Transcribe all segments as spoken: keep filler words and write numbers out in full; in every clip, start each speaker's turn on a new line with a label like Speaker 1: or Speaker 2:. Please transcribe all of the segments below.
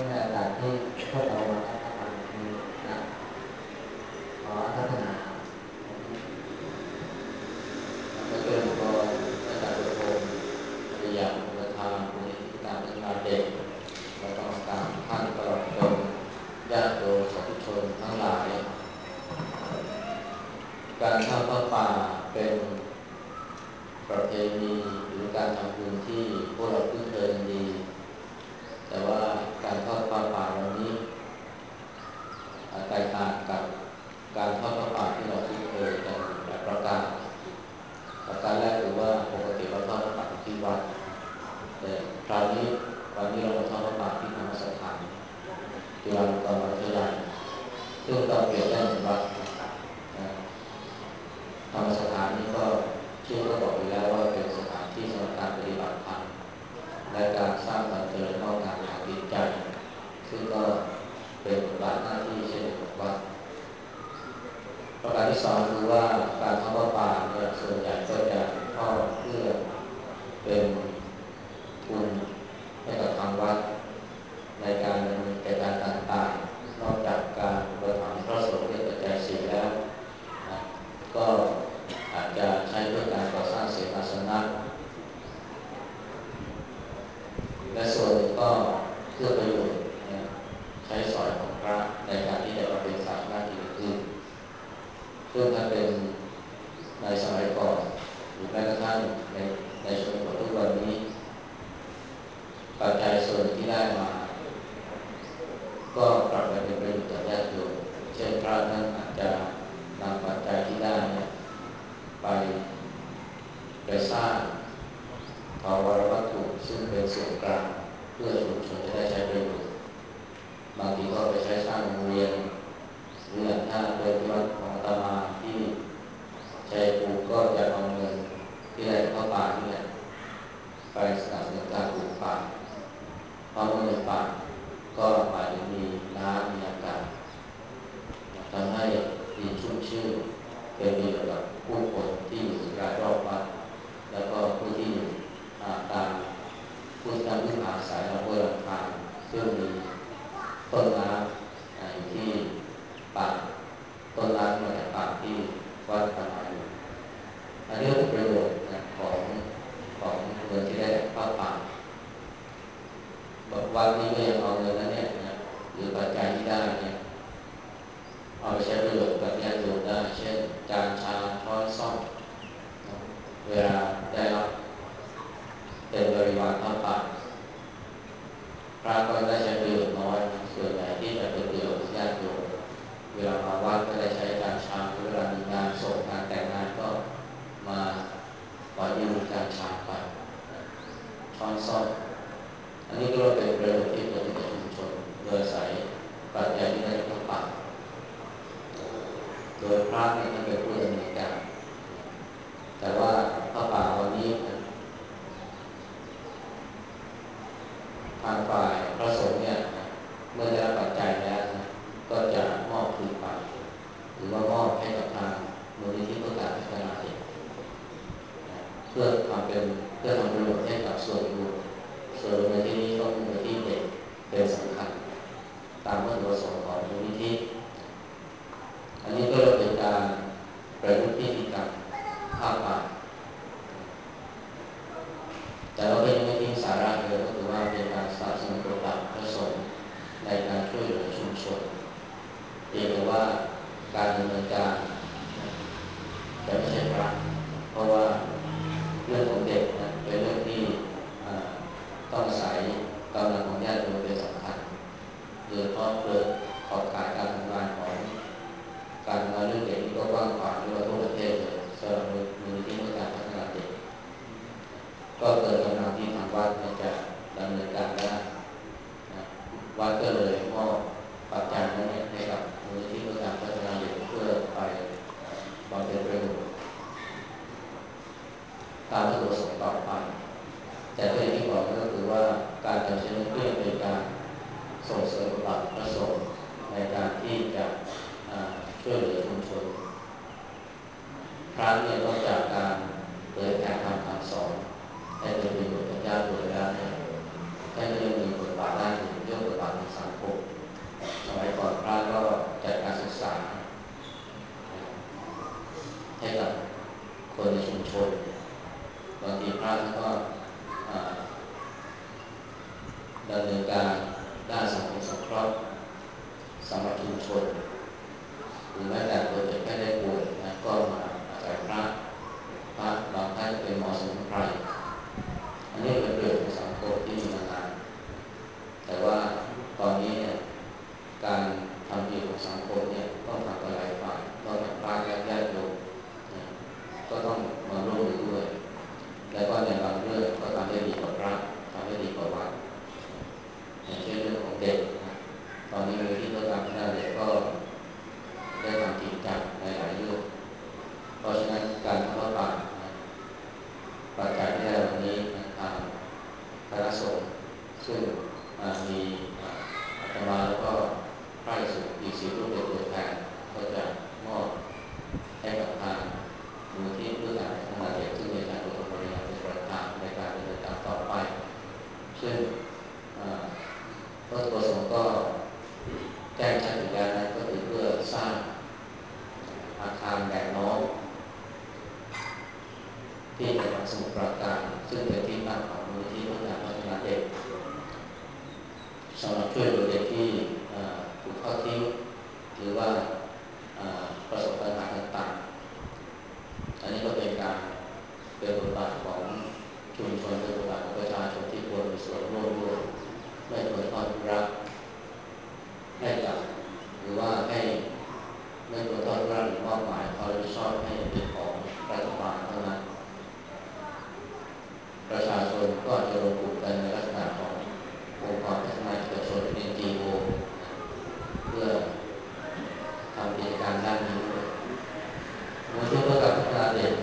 Speaker 1: ในโอกาสที่พวกเรามาพัฒนานี้นะขอพัฒนาผมเจริญพรอาจารย์ประพงศ์อริยะประธานมูลนิธิการพัฒนาเด็กและกรรมการท่านตลอดจนญาติโยมสาธุชนทั้งหลายการทอดผ้าป่าเป็นประเพณีหรือการทำบุญที่พวกเราคุ้นเคยกันดีแต่ว่าการทอดผ้าป่าวันนี้แตกต่างกับการทอดผ้าป่าที่เราคุ้นเคยกันหลายประการประการแรกคือว่าปกติเราทอดผ้าป่าที่วัดแต่คราวนี้วันนี้เรามาทอดผ้าป่าที่ธรรมสถานจุฬาลงกรณ์มหาวิทยาลัยซึ่งก็เปรียบได้เหมือนวัดธรรมสถานนี้ก็ชื่อก็บอกอยู่แล้วว่าเป็นสถานที่สำหรับการปฏิบัติธรรมและการสร้างความเจริญงอกงามทางจิตใจซึ่งก็เป็นบทบาทหน้าที่เช่นเดียวกับวัดประการที่สองคือว่าการทอดผ้าป่าเนี่ยส่วนใหญ่ก็จะทอดเพื่อเป็นทุนให้กับทางวัดในการดำเนินกิจการต่างๆนอกจากการอุปถัมภ์พระสงฆ์ด้วยปัจจัยสี่แล้วนะก็อาจจะใช้เพื่อการก่อสร้างเสนาสนะและส่วนหนึ่งก็เพื่อประโยชน์นะใช้สอยของพระในการที่จะประเป็นศาสนากิจอื่นซึ่งถ้าเป็นในสมัยก่อนหรือแม้กระทั่งในในชนบททุกวันนี้ปัจจัยส่วนที่ได้มาก็กลับไปเป็นประโยชน์ต่อญาติโยมเช่นพระท่านอาจจะนำปัจจัยที่ได้เนี่ยไปไปสร้างถาวรวัตถุซึ่งเป็นส่วนกลางเพื่อชุมชนจะได้ใช้ประโยชน์บางทีก็ไปใช้สร้างโรงเรียนหรืออย่างถ้าเป็นที่วัดของอาตมาที่ชัยภูมิก็จะเอาเงินที่ได้เข้าป่านี่แหละไปสนับสนุนการปลูกป่าเพราะเมื่อมีป่าก็หมายถึงมีน้ำมีอากาศทำให้ดินชุ่มชื้นเป็นประโยชน์กับผู้คนที่อยู่รายรอบวัดแล้วก็ผู้ที่อยู่ตามผู้ที่ทำพึ่งอาศัยเราเพื่อทางซึ่งมีต้นน้ำอยู่ที่ป่าต้นน้ำมาจากป่าที่วัดประมาณอยู่อันนี้ก็เป็นประโยชน์ของของเงินที่ได้จากผ้าป่าวัดนี้ก็ยังเอาเงินนั้นเนี่ยหรือปัจจัยที่ได้เนี่ยเอาไปใช้ประโยชน์กับญาติโยมได้เช่นจานชามช้อนส้อมเวลาได้รับเป็นบริวารผ้าป่าพระก็ได้ใช้ประโยชน์น้อยส่วนใหญ่ที่จะเป็นประโยชน์กับญาติโยมเวลามาวัดก็ได้ใช้จานชามเวลามีงานศพงานแต่งงานก็มาขอยืมจานชามไปช้อนส้อมอันนี้ก็เป็นประโยชน์ที่เกิดขึ้นกับชุมชนโดยอาศัยปัจจัยที่ได้จากผ้าป่าโดยพระเนี่ยท่านเป็นผู้ดำเนินการแต่ว่าผ้าป่าวันนี้ทางฝ่ายพระสงฆ์เนี่ยเมื่อได้รับปัจจัยแล้วนะก็จะมอบคืนไปหรือว่ามอบให้กับทางมูลนิธิเพื่อการพัฒนาเด็กเพื่อทำเป็นเพื่อทำประโยชน์ให้กับส่วนรวมส่วนรวมในที่นี้ก็มูลนิธิเด็กเป็นสำคัญตามวัตถุประสงค์ของมูลนิธิอันนี้ก็เป็นการประยุกต์พิธีกรรมผ้าป่าแต่เราก็ยังไม่ทิ้งสาระเลยก็คือว่าเป็นการสนับสนุนบทบาทพระสงฆ์ในการช่วยเหลือชุมชนเพียงแต่ว่าการดำเนินการจะไม่ใช่พระเพราะว่าเรื่องของเด็กนะเป็นเรื่องที่ต้องอาศัยกำลังของญาติโยมเป็นสำคัญโดยเฉพาะเกิดขอบข่ายการทำงานของการทำงานเรื่องเด็กนี่ก็กว้างขวางทั่วทั่วประเทศเลยสำหรับมูลนิธิเพื่อการพัฒนาเด็กก็เกิดกำลังที่ทางวัดจะดำเนินการได้วัดก็เลยมอบปัจจัยนั้นให้กับมูลนิธิเพื่อการพัฒนาเด็กเพื่อไปบำเพ็ญประโยชน์ตามวัตถุประสงค์ต่อไปแต่ตัวอย่างที่บอกก็คือว่าการทำเช่นนี้เพื่อเป็นการส่งเสริมบทบาทพระสงฆ์ในการที่จะช่วยเหลือชุมชนพระเนี่ยนอกจากการเผยแผ่ธรรมคำสอนให้เป็นประโยชน์กับญาติโยมแล้วเนี่ยท่านก็ยังมีบทบาทด้านอื่นเรื่องบทบาททางสังเคราะห์สำหรับชุมชนหรือแม้แต่ตัวเจ็บแค่ได้ป่วยนะก็มาอาศัยพระพระบางท่านเป็นหมอสมุนไพรอันนี้เป็นประโยชน์ของสังคมที่มีมานานแต่ว่าตอนนี้เนี่ยการทำดีของสังคมเนี่ยต้องทำกับหลายฝ่ายนอกจากพระและญาติโยมนะก็ต้องมาร่วมมือด้วยแล้วก็ในบางเรื่องก็ทำได้ดีกว่าพระทำได้ดีกว่าวัดอย่างเช่นเรื่องของเด็กนะตอนนี้มีที่เพื่อการพัฒนาเด็กก็ได้ทำจริงจังในหลายเรื่องเพราะฉะนั้นการทำวัดป่านะปัจจัยที่ได้วันนี้นะทางคณะสงฆ์ซึ่งมีอาตมาแล้วก็พระสงฆ์อีกสี่รูปเป็นตัวแทนก็จะมอบให้กับทางมูลที่เพื่อการพัฒนาเด็กซึ่งมีอาจารย์อุตมบริยาเป็นประธานในการดำเนินการต่อไปซึ่งวัตถุประสงค์ก็แจ้งชัดอยู่แล้วนะก็คือเพื่อสร้างอาคารแบบน้องที่จังหวัดสมุทรปราการซึ่งเป็นที่ตั้งของมูลที่เพื่อการพัฒนาเด็กสำหรับช่วยเหลือเด็กที่ถูกทอดทิ้งหรือว่าประสบปัญหาต่างๆอันนี้ก็เป็นการเป็นบทบาทของชุมชนเป็นบทบาทของประชาชนที่ควรมีส่วนร่วมด้วยไม่ควรทอดรักให้กับหรือว่าให้ไม่ควรทอดรักหรือมอบหมายความรับผิดชอบให้เป็นของรัฐบาลเท่านั้นประชาชนก็จะรวมกลุ่มกันในลักษณะขององค์กรพัฒนาเอกชน เอ็น จี โอ เพื่อทำกิจการด้านนี้ด้วยมูลที่เพื่อการพัฒนาเด็ก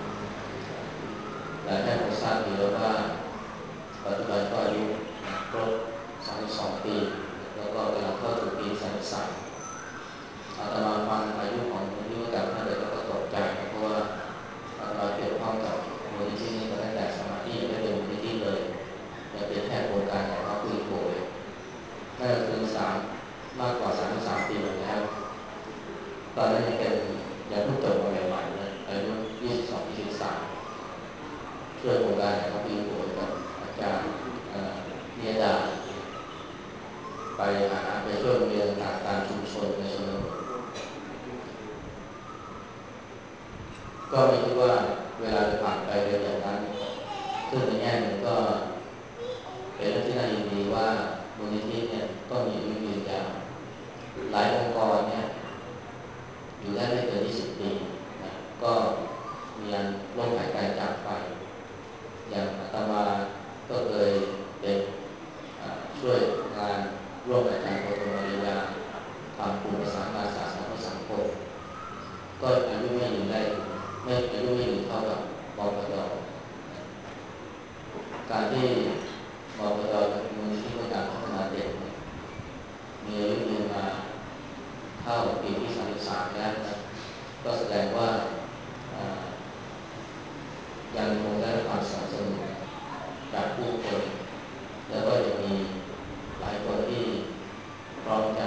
Speaker 1: หลายท่านคงทราบดีแล้วว่าปัจจุบันก็อายุครบสามสิบสองปีแล้วก็กำลังเข้าสู่ปีสามสิบสามอาตมาฟังอายุของมูลที่เพื่อการพัฒนาเด็กก็ตกใจเพราะว่าอาตมาเกี่ยวข้องกับมูลนิธินี้มาตั้งแต่สมัยที่ยังไม่เป็นมูลนิธิเลยยังเป็นแค่โครงการแต่ก็คุยโผล่นั่นก็คือสามมากกว่าสามสิบสามปีมาแล้วตอนนั้นยังเป็นยังเพิ่งจบมาใหม่ๆนะอายุยี่สิบสอง ยี่สิบสามช่วยโครงการแต่ก็คุยโผล่กับอาจารย์นิยดาไปหาไปช่วยโรงเรียนต่างๆตามชุมชนในชนบทก็ไม่คิดว่าเวลาจะผ่านไปเร็วอย่างนั้นซึ่งในแง่หนึ่งก็เป็นเรื่องที่น่ายินดีว่ามูลนิธิเนี่ยก็มีอายุยืนยาวหลายองค์กรเนี่ยอยู่ได้ไม่เกินยี่สิบปีนะก็มีอันล้มหายตายจากไปอย่างอาตมาก็เคยเป็นช่วยงานร่วมกับอาจารย์โกตมริยาทำกลุ่มประสานงานศาสนาและสังคมก็อายุไม่ยืนได้ไม่อายุไม่ยืนเท่ากับมปตการที่มปตเป็นมูลนิธิเพื่อการพัฒนาเด็กมีอายุยืนมาเข้าปีที่สามสิบสามแล้วนะก็แสดงว่ายังคงได้รับความสนับสนุนจากผู้คนแล้วก็ยังมีหลายคนที่พร้อมจะ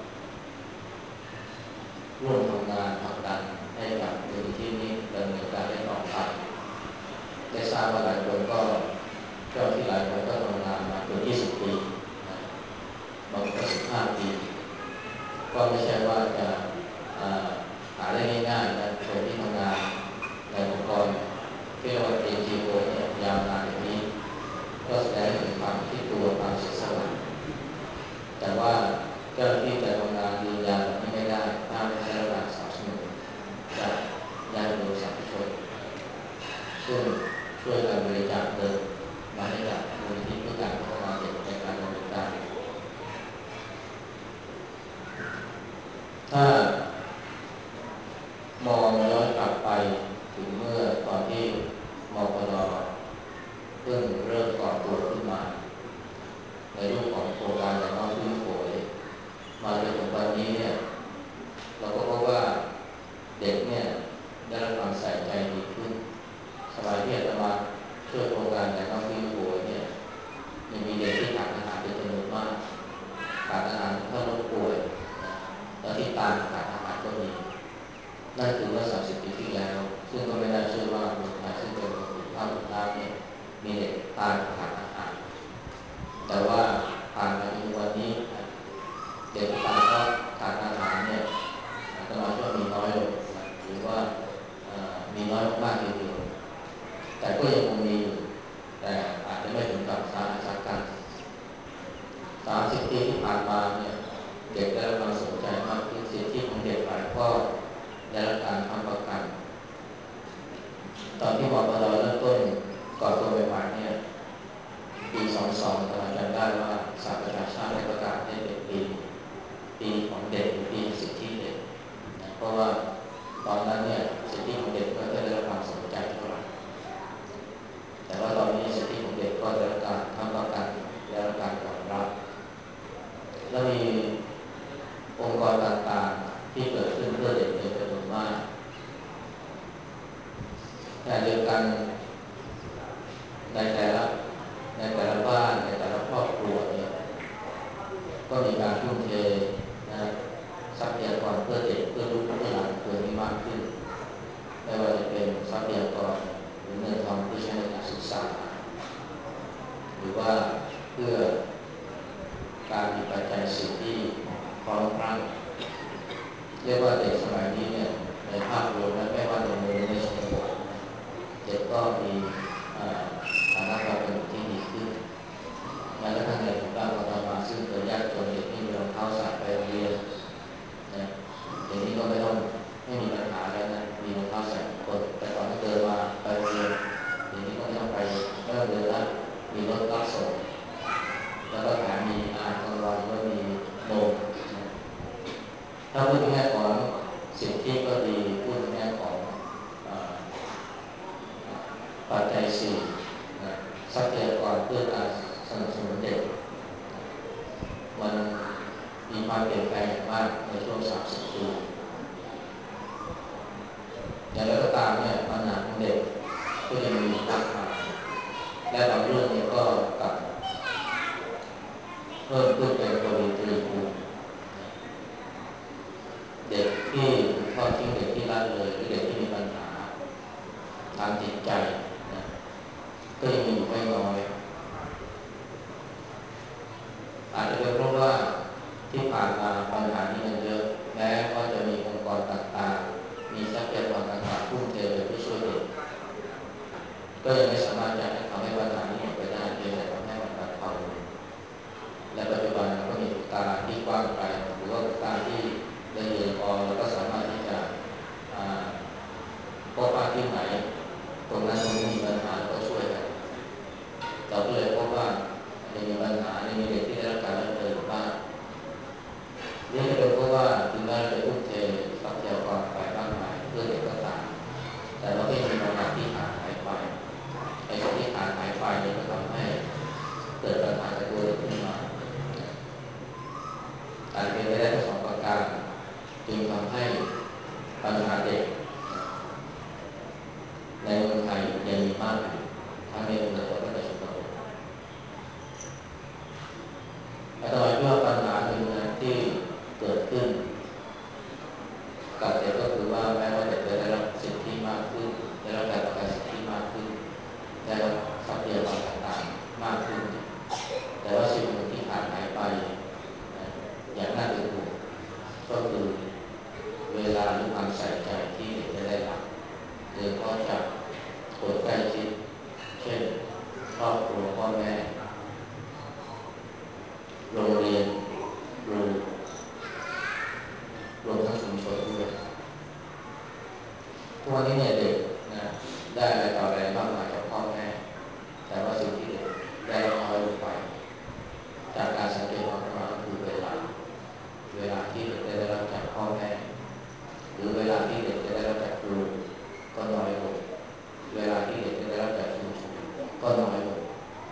Speaker 1: ร่วมทำงานผลักดันให้กับมูลนิธินี้ดำเนินการได้ต่อไปได้ทราบว่าหลายคนก็เจ้าที่หลายคนก็ทำงานมาเกือบยี่สิบปีนะบางคนก็สิบห้าปีก็ไม่ใช่ว่าจะหาได้ง่ายๆนะคนที่ทำงานในองค์กรที่เรียกว่า เอ็น จี โอ เนี่ยยาวนานอย่างนี้ก็แสดงถึงความคิดตัวความเสียสละแต่ว่าเจ้าที่จะทำงานยืนยันแบบนี้ไม่ได้ถ้าไม่ได้รับการสนับสนุนจากญาติโยมสาธุชนซึ่งช่วยกันบริจาคเงินมาให้กับมูลนิธิเพื่อการพัฒนาเด็กในการดำเนินการถ้ามองย้อนกลับไปถึงเมื่อตอนที่มปตเพิ่งเริ่มก่อตัวขึ้นมาในรูปของโครงการแต่น้องฟื้นฟูมาจนถึงวันนี้เนี่ยเราก็พบว่าเด็กเนี่ยได้รับความใส่ใจดีขึ้นสมัยที่อาตมาช่วยโครงการแต่น้องฟื้นฟูเนี่ยยังมีเด็กที่ขาดอาหารเป็นจำนวนมากขาดอาหารถ้าลดป่วยนะแล้วที่ตามขาดอาหารก็มีนั่นคือเมื่อสามสิบปีที่แล้วซึ่งก็ไม่น่าเชื่อว่าเมืองไทยซึ่งเป็นเมืองปลูกข้าวปลูกน้ำเนี่ยมีเด็กตายขาดอาหารแต่ว่าผ่านมาถึงวันนี้กันในแต่ละในแต่ละบ้านในแต่ละครอบครัวเนี่ยก็มีการทุ่มเทนะทรัพยากรเพื่อเด็กเพื่อลูกเพื่อหลานเพื่อมีมากขึ้นไม่ว่าจะเป็นทรัพยากรหรือเงินทองที่ใช้ในการศึกษาหรือว่าเพื่อการมีปัจจัยสิ่งที่พร้อมครั้งเรียกว่าเด็กสมัยนี้เนี่ยในภาพรวมและไม่ว่าในเมืองในชนบทเด็กก็มีฐานะการเป็นอยู่ที่ดีขึ้นแม้กระทั่งในหมู่บ้านของเรามาซึ่งเคยยากจนเด็กไม่มีรองเท้าใส่ไปโรงเรียนนะเดี๋ยวนี้ก็ไม่ต้องไม่มีปัญหาแล้วนะมีรองเท้าใส่ทุกคนแต่ก่อนที่เดินมาไปโรงเรียนเดี๋ยวนี้ก็ไม่ต้องไปไม่ต้องเดินแล้วมีรถรับส่งแล้วก็แถมมีอาหารกลางวันก็มีนมนะถ้าพูดในแง่ของสิทธิก็ดีพูดในแง่ของปัจจัยสี่ทรัพยากรเพื่อการสนับสนุนเด็กมันมีความเปลี่ยนแปลงอย่างมากในช่วงสามสิบปีอย่างไรก็ตามเนี่ยปัญหาของเด็กก็ยังมีมากมายและบางเรื่องเนี่ยก็กลับเพิ่มขึ้นเป็นทวีตรีคูณเด็กที่ถูกทอดทิ้งเด็กที่ละเลยหรือเด็กที่มีปัญหาทางจิตใจนะก็ยังมีอยู่ไม่น้อยอาจจะเป็นเพราะว่าที่ผ่านมาปัญหานี้มันเยอะแม้ว่าจะมีองค์กรต่างๆมีทรัพยากรต่างๆทุ่มเทไปเพื่อช่วยเด็กก็ยังไม่สามารถจะทำให้ปัญหานี้หมดไปได้เพียงแต่ทำให้มันบรรเทาลงและปัจจุบันก็มีตาที่กว้างไกลหรือว่าตาที่ละเอียดพอแล้วก็สามารถที่จะพบว่าที่ไหนตรงนั้นตรงนี้มีปัญหาก็ช่วยกันเราก็เลยพบว่าจะมีปัญหาในมีเด็กที่ได้รับการละเลยบ้างนี่เป็นเพราะว่าถึงแม้เราจะทุ่มเททรัพยากรไปมากมายเพื่อเด็กก็ตามแต่เราก็มีบางอย่างที่ขาดหายไปไอ้สิ่งที่ขาดหายไปเนี่ยก็ทำให้เกิดปัญหากับตัวเด็กขึ้นมาอาจจะเป็นไปได้ทั้งสองประการจึงทำให้ปัญหาเด็กในเมืองไทยยังมีมากอยู่ทั้งในเมืองและก็ในชนบทอาตมาคิดว่าปัญหาหนึ่งนะที่เกิดขึ้นกับเด็กก็คือว่าแม้ว่าเด็กจะได้รับสิทธิมากขึ้นได้รับการประกันสิทธิมากขึ้นได้รับทรัพยากรต่างๆมากขึ้นแต่ว่าสิ่งหนึ่งที่ขาดหายไปอย่างน่าเป็นห่วงก็คือเวลาหรือความใส่ใจที่เด็กจะได้รับโดยเฉพาะจากคนใกล้ชิดเช่นครอบครัวพ่อแม่โรงเรียนครูรวมทั้งชุมชนด้วยทุกวันนี้เนี่ยเด็กนะได้อะไรต่ออะไรมากมายจากพ่อแม่แต่ว่าสิ่งที่เด็กได้รับน้อยลงไปจากการสังเกตของเราก็คือเวลาเวลาที่เด็กได้รับจากพ่อแม่หรือเวลาที่เด็กจะได้รับจากครูก็น้อยลงเวลาที่เด็กจะได้รับจากชุมชนก็น้อยลง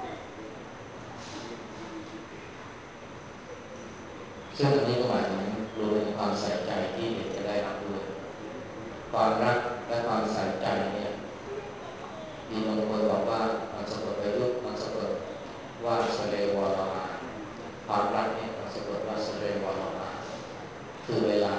Speaker 1: ซึ่งอันนี้ก็หมายถึงรวมถึงความใส่ใจที่เด็กจะได้รับด้วยความรักและความใส่ใจเนี่ยมีบางคนบอกว่ามันสะกดไปยุคมันสะกดว่าสเรวอลาความรักเนี่ยมันสะกดว่าสเรวอลาคือเวลา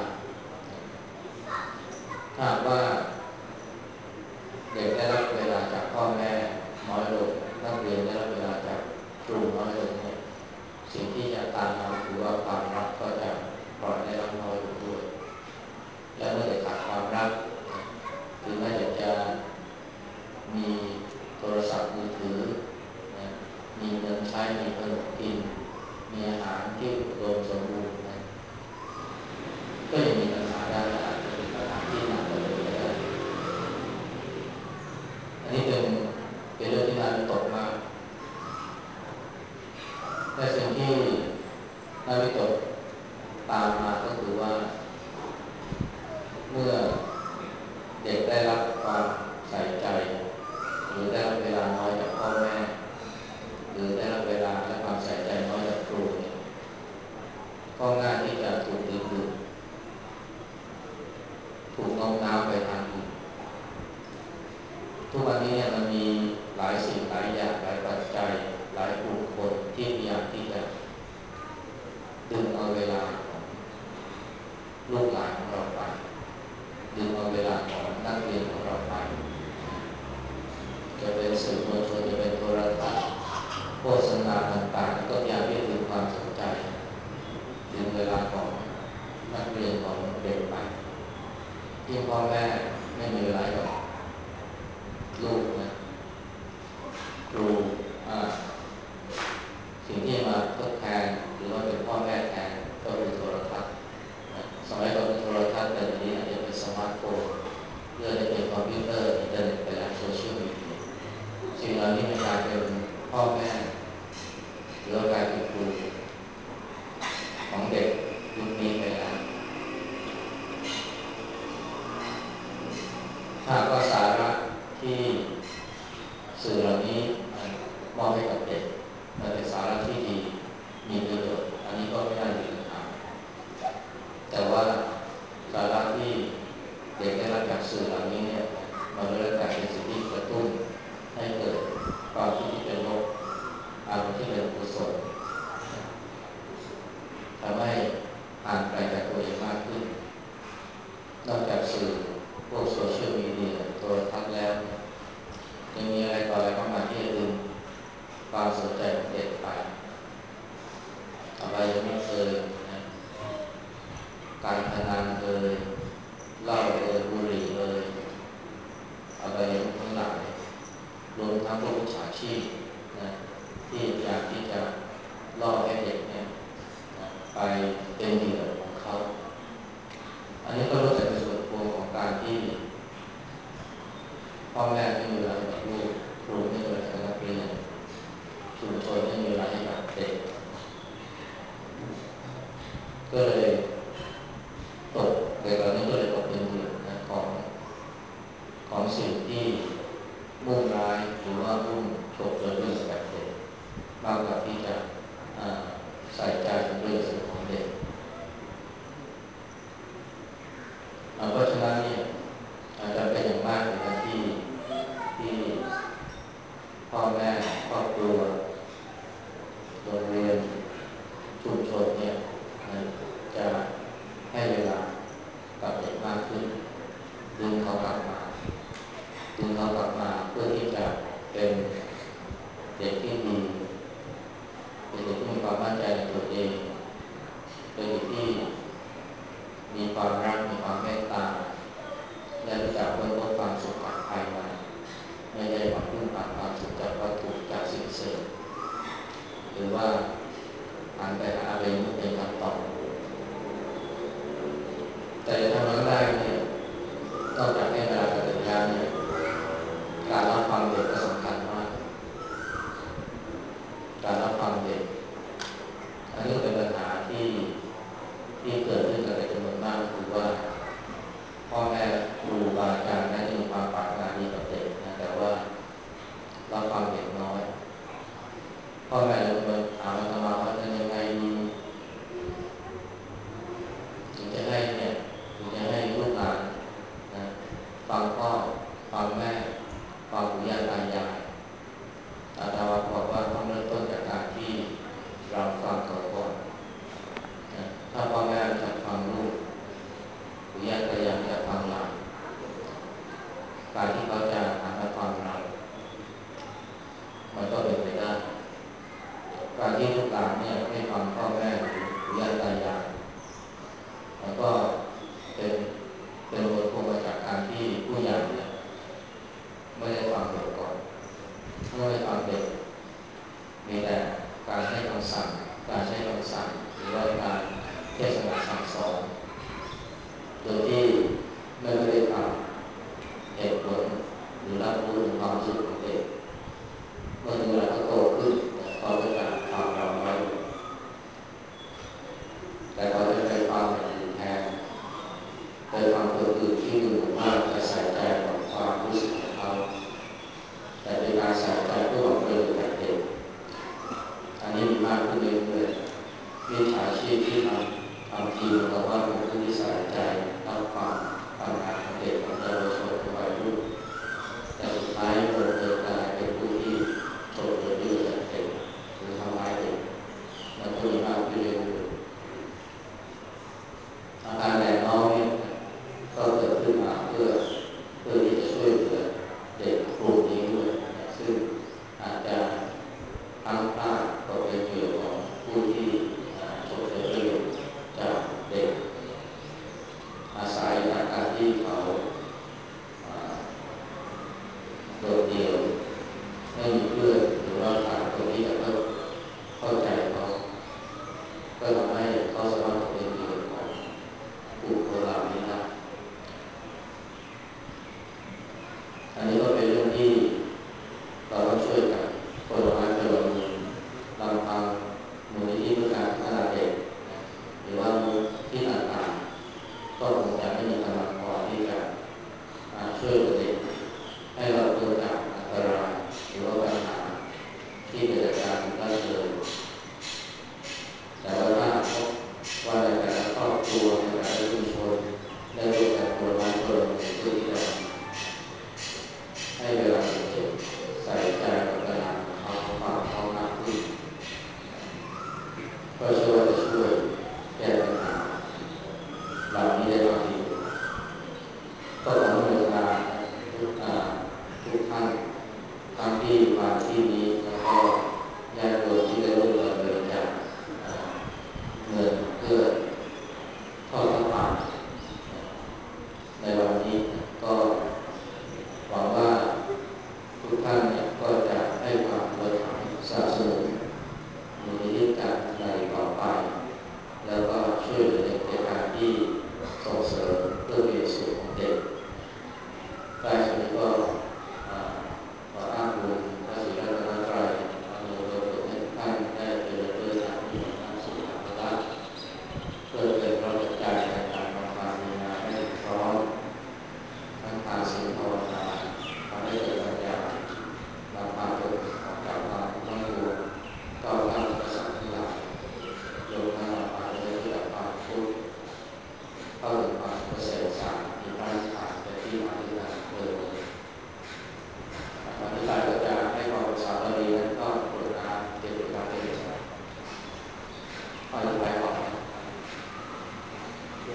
Speaker 1: ถ้าว่าเด็กได้รับเวลาจากพ่อแม่น้อยลงนักเรียนได้รับเวลาจากครูน้อยลงเนี่ยสิ่งที่จะตามมาคือว่าความรักก็จะปล่อยได้รับน้อยลงด้วยและเมื่อเด็กขาดความรักถึงแม้เด็กจะมีโทรศัพท์มือถือนะมีเงินใช้มีขนมกินมีอาหารที่อุดมสมบูรณ์นะก็ยังมีปัญหาได้และอาจจะเป็นปัญหาที่หนักกว่าเดิมก็ได้อันนี้เป็นเป็นเรื่องที่น่าวิตกมากแต่สิ่งที่น่าวิตกตามมาก็คือว่าเมื่อเด็กได้รับความใส่ใจหรือได้รับเวลาน้อยจากพ่อแม่หรือได้รับเวลาและความใส่ใจน้อยจากครูเนี่ยก็ง่ายที่จะถูกดึงดูดถูกโน้มน้าวไปทางอื่นทุกวันนี้เนี่ยที่พ่อแม่ไม่มีเวลากับลูกนะครูสิ่งที่มาทดแทนหรือว่าเป็นพ่อแม่แทนก็คือโทรทัศน์นะสมัยก่อนเป็นโทรทัศน์แต่ทีนี้อาจจะเป็นสมาร์ทโฟนเพื่อได้เป็นคอมพิวเตอร์อินเทอร์เน็ตไปแล้วโซเชียลมีเดียสิ่งเหล่านี้มันกลายเป็นพ่อแม่หรือว่ากลายเป็นครูของเด็กยุคนี้ไปแล้วถ้าก็สาระที่สื่อเหล่านี้มอบให้กับเด็กมันเป็นสาระที่ดีมีประโยชน์อันนี้ก็ไม่ได้มีปัญหาแต่ว่าสาระที่เด็กได้รับจากสื่อเหล่านี้เนี่ยมันเริ่มกลายเป็นสิ่งที่กระตุ้นให้เกิดความคิดที่เป็นลบอารมณ์ที่เป็นกุศลทำให้ห่างไกลจากตัวเองมากขึ้นนอกจากสื่อพวกโซเชียลมีเดียโทรทัศน์แล้วยังมีอะไรต่ออะไรเข้ามาที่จะดึงความสนใจของเด็กไปอบายมุขเอ่ยนะการพนันเอ่ยเหล้าเอ่ยบุหรี่เอ่ยอบายมุขทั้งหลายรวมทั้งพวกมิจฉาชีพนะที่อยากที่จะล่อให้เด็กเนี่ยนะไปเป็นเหยื่อของเขาอันนี้ก็รู้จักเป็นส่วนพวงของการที่พ่อแม่ไม่มีเวลาให้กับลูกครูไม่มีเวลาให้กับนักเรียนชุมชนไม่มีเวลาให้กับเด็กก็เลยตกเด็กเหล่านี้ก็เลยตกเป็นเหยื่อนะของของสิ่งที่มุ่งร้ายหรือว่ามุ่งฉกฉวยประโยชน์จากเด็กมากกว่าที่จะใส่ใจถึงประโยชน์ของเด็กเพราะฉะนั้นเนี่ยอาจจะเป็นอย่างมากเลยนะที่ที่พ่อแม่ครอบครัวโรงเรียนชุมชนเนี่ยจะให้เวลากับเด็กมากขึ้นดึงเขากลับมาดึงเขากลับมาเพื่อที่จะเป็นเด็กที่ดีเป็นเด็กที่มีความมั่นใจในตัวเองเป็นเด็กที่มีความรักมีความเมตตาและรู้จักค้นพบความสุขจากภายในไม่ได้หวังพึ่งพาความสุขจากวัตถุจากสิ่งเสพหรือว่าหันไปหาอะไรมุขเป็นคำตอบแต่ทำนั้นได้เนี่ยนอกจากให้เวลากับเด็กแล้วเนี่ยการรับฟังเด็กก็สำคัญมากการรับฟังเด็กอันนี้เป็นปัญหาที่ที่เกิดขึ้นกับเด็กจำนวนมากคือว่าพ่อแม่ครูบาอาจารย์แม้จะมีความปรารถนาดีกับเด็กนะแต่ว่ารับฟังเด็กน้อยพ่อแม่เลยมาถามอาตมาว่าจะยังไงดีถึงจะให้เนี่ยถึงจะให้ลูกหลานนะฟังพ่อฟังแม่ฟังปู่ย่าตายายอาตมาบอกว่าต้องเริ่มต้นจากการที่เราฟังเขาก่อนนะถ้าพ่อแม่จะฟังลูกปู่ย่าตายายจะฟังหลานการที่เขาจะหันมาฟังเรามันก็เป็นไปได้การที่ลูกหลานเนี่ยไม่ฟังพ่อแม่หรือปู่ย่าตายายมันก็เป็นเป็นผลพวงมาจากการที่ผู้ใหญ่เนี่ยไม่ได้ฟังเด็กก่อนเมื่อไม่ฟังเด็กมีแต่การให้คำสั่งการใช้คำสั่งหรือว่าการเทศนาสั่งสอนโดยที่ไม่ได้ฟังเหตุผลหรือรับรู้ถึงความรู้สึกของเด็กเมื่อถึงเวลาเขาโตขึ้นเขาก็จะฟังเราน้อยลงแต่เขาจะไปฟังอย่างอื่นแทนไปฟังคนอื่นที่ดูว่าจะใส่ใจกับความรู้สึกของเขาแต่เป็นการใส่ใจเพื่อหวังประโยชน์จากเด็กอันนี้มีมากขึ้นเรื่อยๆมิจฉาชีพที่ทำทำทีบอกว่าเป็นผู้ที่ใส่ใจรับฟังปัญหาของเด็กของเยาวชนของวัยรุ่นแต่สุดท้ายลงเอยกลายเป็นผู้ที่ฉกฉวยประโยชน์จากเด็กหรือทำร้ายเด็กมันก็มีมากขึ้นเรื่อยๆอาการแหลมน้องเนี่ยก็เกิดขึ้นมาเพื่อเพื่อที่จะช่วยเหลือเด็กกลุ่มนี้ด้วยซึ่งอาจจะทั้งพลาดตกเป็นเหยื่อของผู้ที่ฉกฉวยประโยชน์จากเด็กอาศัยจากการที่เขา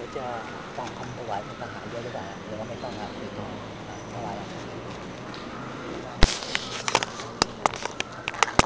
Speaker 2: จะฝากคำถวายเป็นทหารด้วยหรือเปล่าฮะหรือว่าไม่ต้องครับ